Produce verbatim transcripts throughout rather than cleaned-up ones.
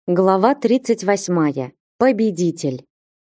Глава тридцать восьмая. Победитель.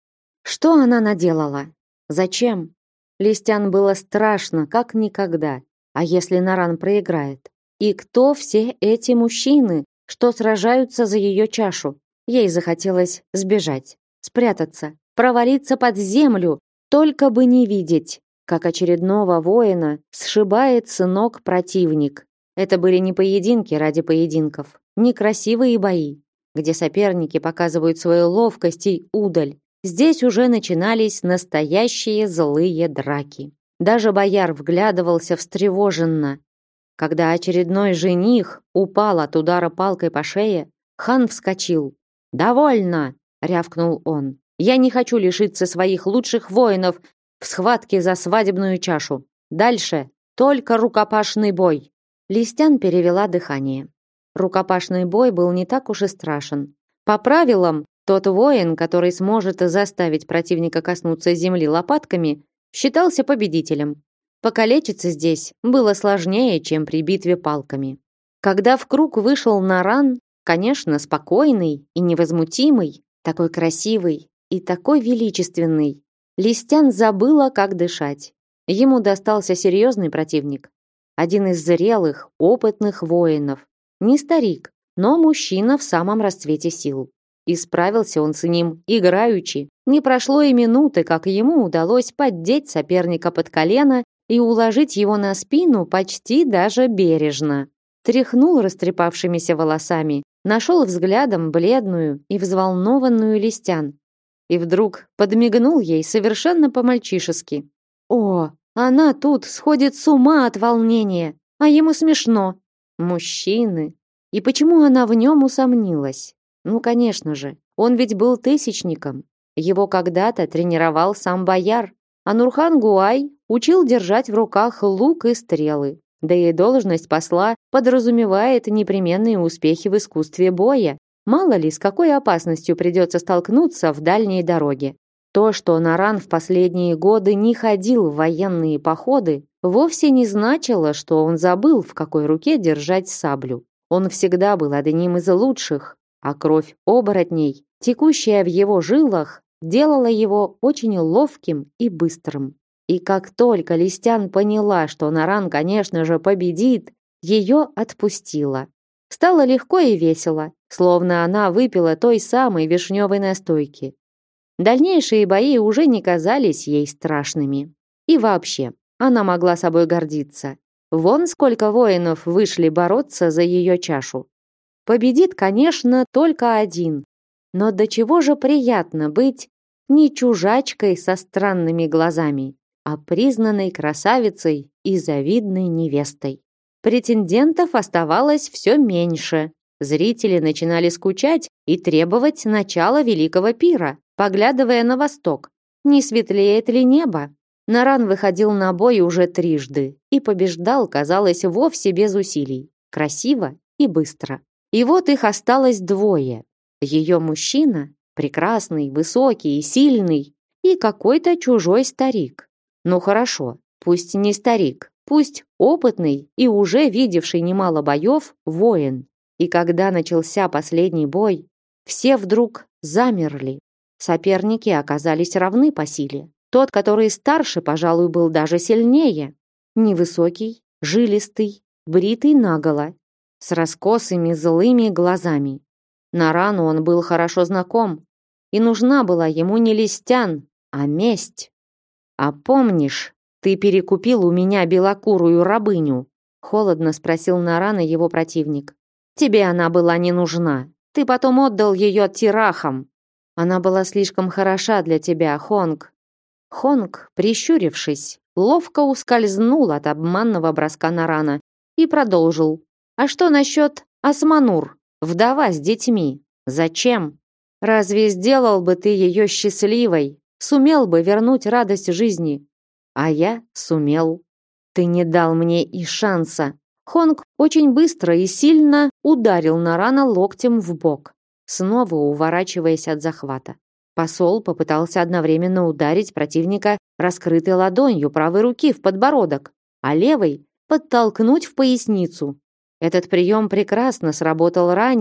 Что она наделала? Зачем? Листян было страшно, как никогда. А если Наран проиграет? И кто все эти мужчины, что сражаются за ее чашу? Ей захотелось сбежать, спрятаться, провалиться под землю, только бы не видеть, как очередного воина сшибает с ног противник. Это были не поединки ради поединков, не красивые бои, где соперники показывают свою ловкость и удаль. Здесь уже начинались настоящие злые драки. Даже бояр вглядывался встревоженно. Когда очередной жених упал от удара палкой по шее, хан вскочил. «Довольно!» — рявкнул он. «Я не хочу лишиться своих лучших воинов в схватке за свадебную чашу. Дальше только рукопашный бой». Листян перевела дыхание. Рукопашный бой был не так уж и страшен. По правилам, тот воин, который сможет заставить противника коснуться земли лопатками, считался победителем. Покалечиться здесь было сложнее, чем при битве палками. Когда в круг вышел Наран, конечно, спокойный и невозмутимый, такой красивый и такой величественный, Листян забыла, как дышать. Ему достался серьезный противник. Один из зрелых, опытных воинов. Не старик, но мужчина в самом расцвете сил. И справился он с ним играючи. Не прошло и минуты, как ему удалось поддеть соперника под колено и уложить его на спину почти даже бережно. Тряхнул растрепавшимися волосами, нашел взглядом бледную и взволнованную Листян. И вдруг подмигнул ей совершенно по-мальчишески. О, она тут сходит с ума от волнения, а ему смешно. Мужчины. И почему она в нем усомнилась? Ну, конечно же, он ведь был тысячником. Его когда-то тренировал сам бояр, а Нурхан Гуай учил держать в руках лук и стрелы. Да и должность посла подразумевает непременные успехи в искусстве боя. Мало ли, с какой опасностью придется столкнуться в дальней дороге. То, что Наран в последние годы не ходил в военные походы, вовсе не значило, что он забыл, в какой руке держать саблю. Он всегда был одним из лучших, а кровь оборотней, текущая в его жилах, делала его очень ловким и быстрым. И как только Листян поняла, что Наран, конечно же, победит, ее отпустила. Стало легко и весело, словно она выпила той самой вишневой настойки. Дальнейшие бои уже не казались ей страшными. И вообще, она могла собой гордиться. Вон сколько воинов вышли бороться за ее чашу. Победит, конечно, только один. Но до чего же приятно быть не чужачкой со странными глазами, а признанной красавицей и завидной невестой. Претендентов оставалось все меньше. Зрители начинали скучать и требовать начала великого пира, поглядывая на восток. Не светлеет ли небо? Наран выходил на бой уже трижды и побеждал, казалось, вовсе без усилий. Красиво и быстро. И вот их осталось двое. Ее мужчина, прекрасный, высокий и сильный, и какой-то чужой старик. Ну хорошо, пусть не старик, пусть опытный и уже видевший немало боев воин. И когда начался последний бой, все вдруг замерли. Соперники оказались равны по силе. Тот, который старше, пожалуй, был даже сильнее. Невысокий, жилистый, бритый наголо, с раскосыми злыми глазами. Нарану он был хорошо знаком, и нужна была ему не Листян, а месть. «А помнишь, ты перекупил у меня белокурую рабыню?» Холодно спросил Нарана его противник. «Тебе она была не нужна. Ты потом отдал ее тирахам. Она была слишком хороша для тебя, Хонг». Хонг, прищурившись, ловко ускользнул от обманного броска Нарана и продолжил. «А что насчет Асманур, вдова с детьми? Зачем? Разве сделал бы ты ее счастливой? Сумел бы вернуть радость жизни? А я сумел. Ты не дал мне и шанса». Хонг очень быстро и сильно ударил Нарана локтем в бок, снова уворачиваясь от захвата. Посол попытался одновременно ударить противника раскрытой ладонью правой руки в подбородок, а левой подтолкнуть в поясницу. Этот прием прекрасно сработал ранее,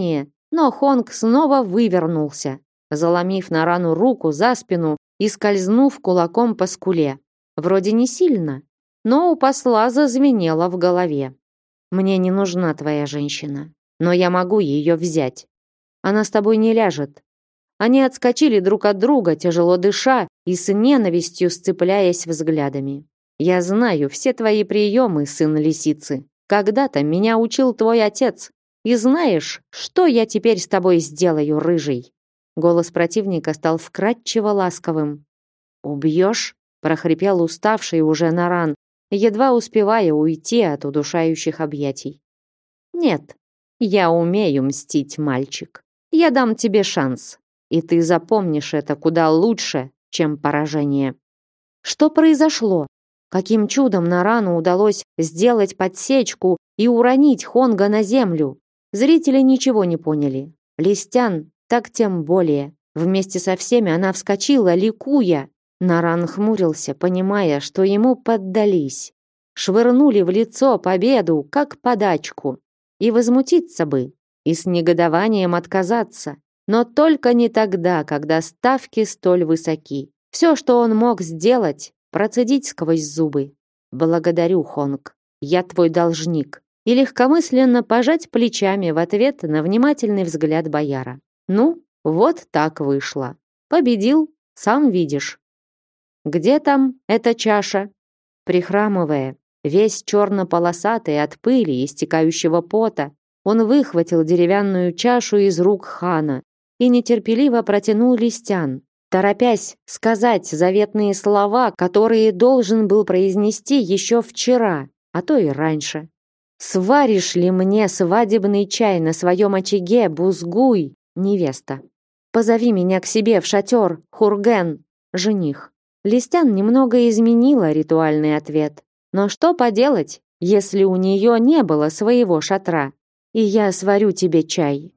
Но Хонг снова вывернулся, заломив Нарану руку за спину и скользнув кулаком по скуле. Вроде не сильно, но у посла зазвенело в голове. «Мне не нужна твоя женщина, но я могу ее взять. Она с тобой не ляжет». Они отскочили друг от друга, тяжело дыша и с ненавистью сцепляясь взглядами. «Я знаю все твои приемы, сын лисицы. Когда-то меня учил твой отец. И знаешь, что я теперь с тобой сделаю, рыжий?» Голос противника стал вкрадчиво ласковым. «Убьешь?» — прохрипел уставший уже Наран, едва успевая уйти от удушающих объятий. «Нет, я умею мстить, мальчик. Я дам тебе шанс, и ты запомнишь это куда лучше, чем поражение». Что произошло? Каким чудом Нарану удалось сделать подсечку и уронить Хонга на землю? Зрители ничего не поняли. Листян так тем более. Вместе со всеми она вскочила, ликуя. Наран хмурился, понимая, что ему поддались. Швырнули в лицо победу, как подачку. И возмутиться бы, и с негодованием отказаться. Но только не тогда, когда ставки столь высоки. Все, что он мог сделать, процедить сквозь зубы. «Благодарю, Хонг, я твой должник». И легкомысленно пожать плечами в ответ на внимательный взгляд бояра. Ну, вот так вышло. Победил, сам видишь. Где там эта чаша? Прихрамывая, весь черно-полосатый от пыли и стекающего пота, он выхватил деревянную чашу из рук хана и нетерпеливо протянул Листян, торопясь сказать заветные слова, которые должен был произнести еще вчера, а то и раньше. «Сваришь ли мне свадебный чай на своем очаге, Бузгуй, невеста? Позови меня к себе в шатер, Хурген, жених». Листян немного изменила ритуальный ответ. Но что поделать, если у нее не было своего шатра? «И я сварю тебе чай».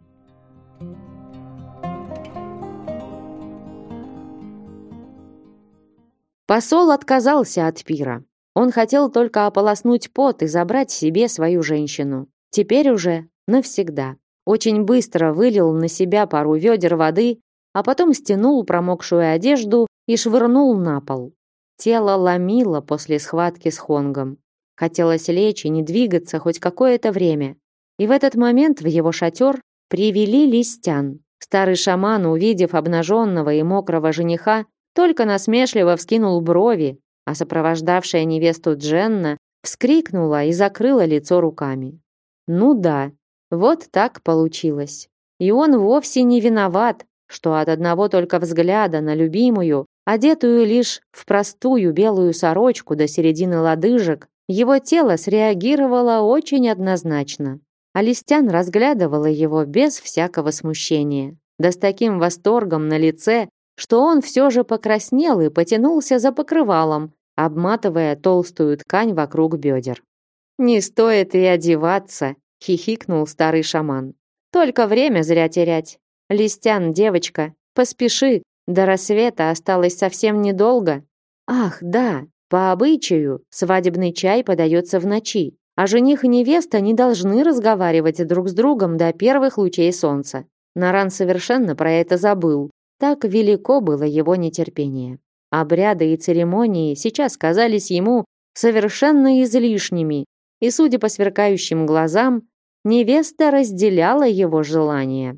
Посол отказался от пира. Он хотел только ополоснуть пот и забрать себе свою женщину. Теперь уже навсегда. Очень быстро вылил на себя пару ведер воды, а потом стянул промокшую одежду и швырнул на пол. Тело ломило после схватки с Хонгом. Хотелось лечь и не двигаться хоть какое-то время. И в этот момент в его шатер привели Листян. Старый шаман, увидев обнаженного и мокрого жениха, только насмешливо вскинул брови, а сопровождавшая невесту Дженна вскрикнула и закрыла лицо руками. Ну да, вот так получилось. И он вовсе не виноват, что от одного только взгляда на любимую, одетую лишь в простую белую сорочку до середины лодыжек, его тело среагировало очень однозначно. Алистян разглядывала его без всякого смущения, да с таким восторгом на лице, что он все же покраснел и потянулся за покрывалом, обматывая толстую ткань вокруг бедер. «Не стоит и одеваться», — хихикнул старый шаман. «Только время зря терять. Листян, девочка, поспеши, до рассвета осталось совсем недолго». «Ах, да, по обычаю свадебный чай подается в ночи, а жених и невеста не должны разговаривать друг с другом до первых лучей солнца». Наран совершенно про это забыл. Так велико было его нетерпение. Обряды и церемонии сейчас казались ему совершенно излишними, и, судя по сверкающим глазам, невеста разделяла его желание.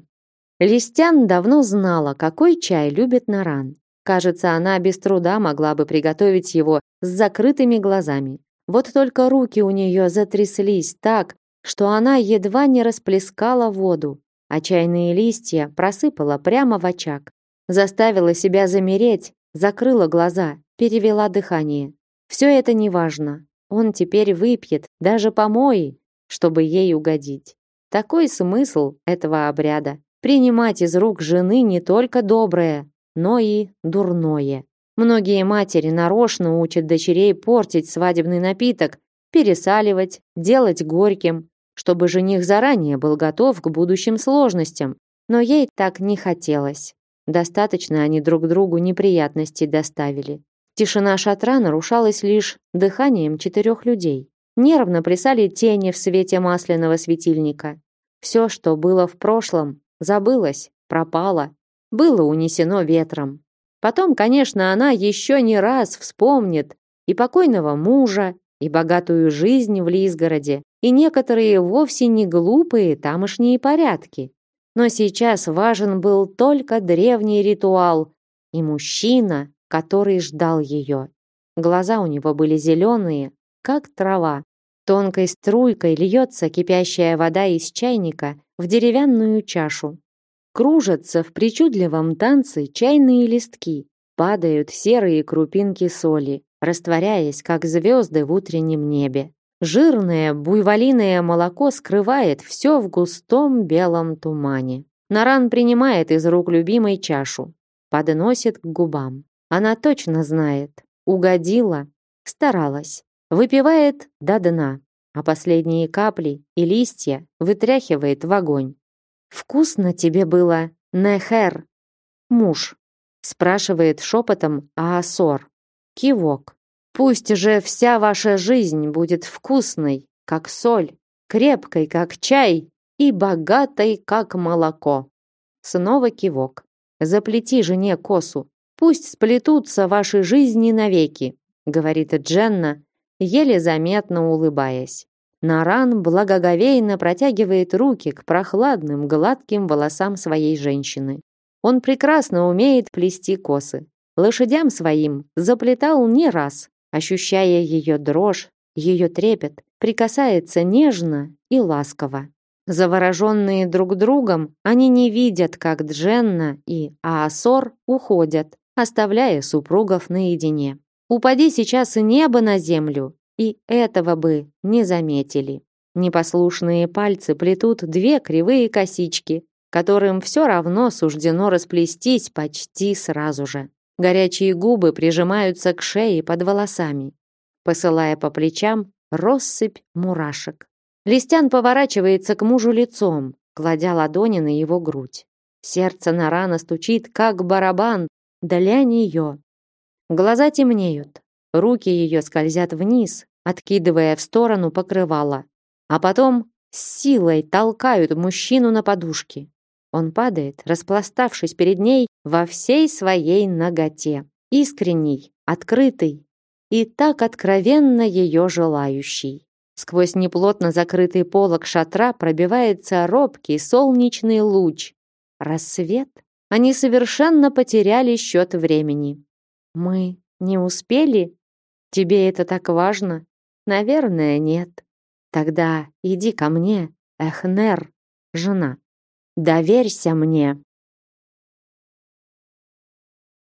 Листян давно знала, какой чай любит Наран. Кажется, она без труда могла бы приготовить его с закрытыми глазами. Вот только руки у нее затряслись так, что она едва не расплескала воду, а чайные листья просыпала прямо в очаг. Заставила себя замереть, закрыла глаза, перевела дыхание. Все это неважно. Он теперь выпьет даже помои, чтобы ей угодить. Такой смысл этого обряда. Принимать из рук жены не только доброе, но и дурное. Многие матери нарочно учат дочерей портить свадебный напиток, пересаливать, делать горьким, чтобы жених заранее был готов к будущим сложностям. Но ей так не хотелось. Достаточно они друг другу неприятностей доставили. Тишина шатра нарушалась лишь дыханием четырех людей. Нервно плясали тени в свете масляного светильника. Все, что было в прошлом, забылось, пропало, было унесено ветром. Потом, конечно, она еще не раз вспомнит и покойного мужа, и богатую жизнь в Лизгороде, и некоторые вовсе не глупые тамошние порядки. Но сейчас важен был только древний ритуал и мужчина, который ждал ее. Глаза у него были зеленые, как трава. Тонкой струйкой льется кипящая вода из чайника в деревянную чашу. Кружатся в причудливом танце чайные листки, падают серые крупинки соли, растворяясь, как звезды в утреннем небе. Жирное буйволиное молоко скрывает все в густом белом тумане. Наран принимает из рук любимой чашу, подносит к губам. Она точно знает, угодила, старалась, выпивает до дна, а последние капли и листья вытряхивает в огонь. «Вкусно тебе было, Нехер?» «Муж», спрашивает шепотом Аасор. Кивок. «Пусть же вся ваша жизнь будет вкусной, как соль, крепкой, как чай, и богатой, как молоко». Снова кивок. «Заплети жене косу, пусть сплетутся ваши жизни навеки», говорит Дженна, еле заметно улыбаясь. Наран благоговейно протягивает руки к прохладным, гладким волосам своей женщины. Он прекрасно умеет плести косы. Лошадям своим заплетал не раз, ощущая ее дрожь, ее трепет, прикасается нежно и ласково. Завороженные друг другом, они не видят, как Дженна и Аасор уходят, оставляя супругов наедине. Упади сейчас и небо на землю, и этого бы не заметили. Непослушные пальцы плетут две кривые косички, которым все равно суждено расплестись почти сразу же. Горячие губы прижимаются к шее под волосами, посылая по плечам россыпь мурашек. Листян поворачивается к мужу лицом, кладя ладони на его грудь. Сердце Нарана стучит, как барабан, для нее. Глаза темнеют, руки ее скользят вниз, откидывая в сторону покрывало, а потом с силой толкают мужчину на подушки. Он падает, распластавшись перед ней во всей своей наготе, искренний, открытый и так откровенно ее желающий. Сквозь неплотно закрытый полог шатра пробивается робкий солнечный луч. Рассвет? Они совершенно потеряли счет времени. Мы не успели? Тебе это так важно? Наверное, нет. Тогда иди ко мне, Эхнер, жена. Доверься мне.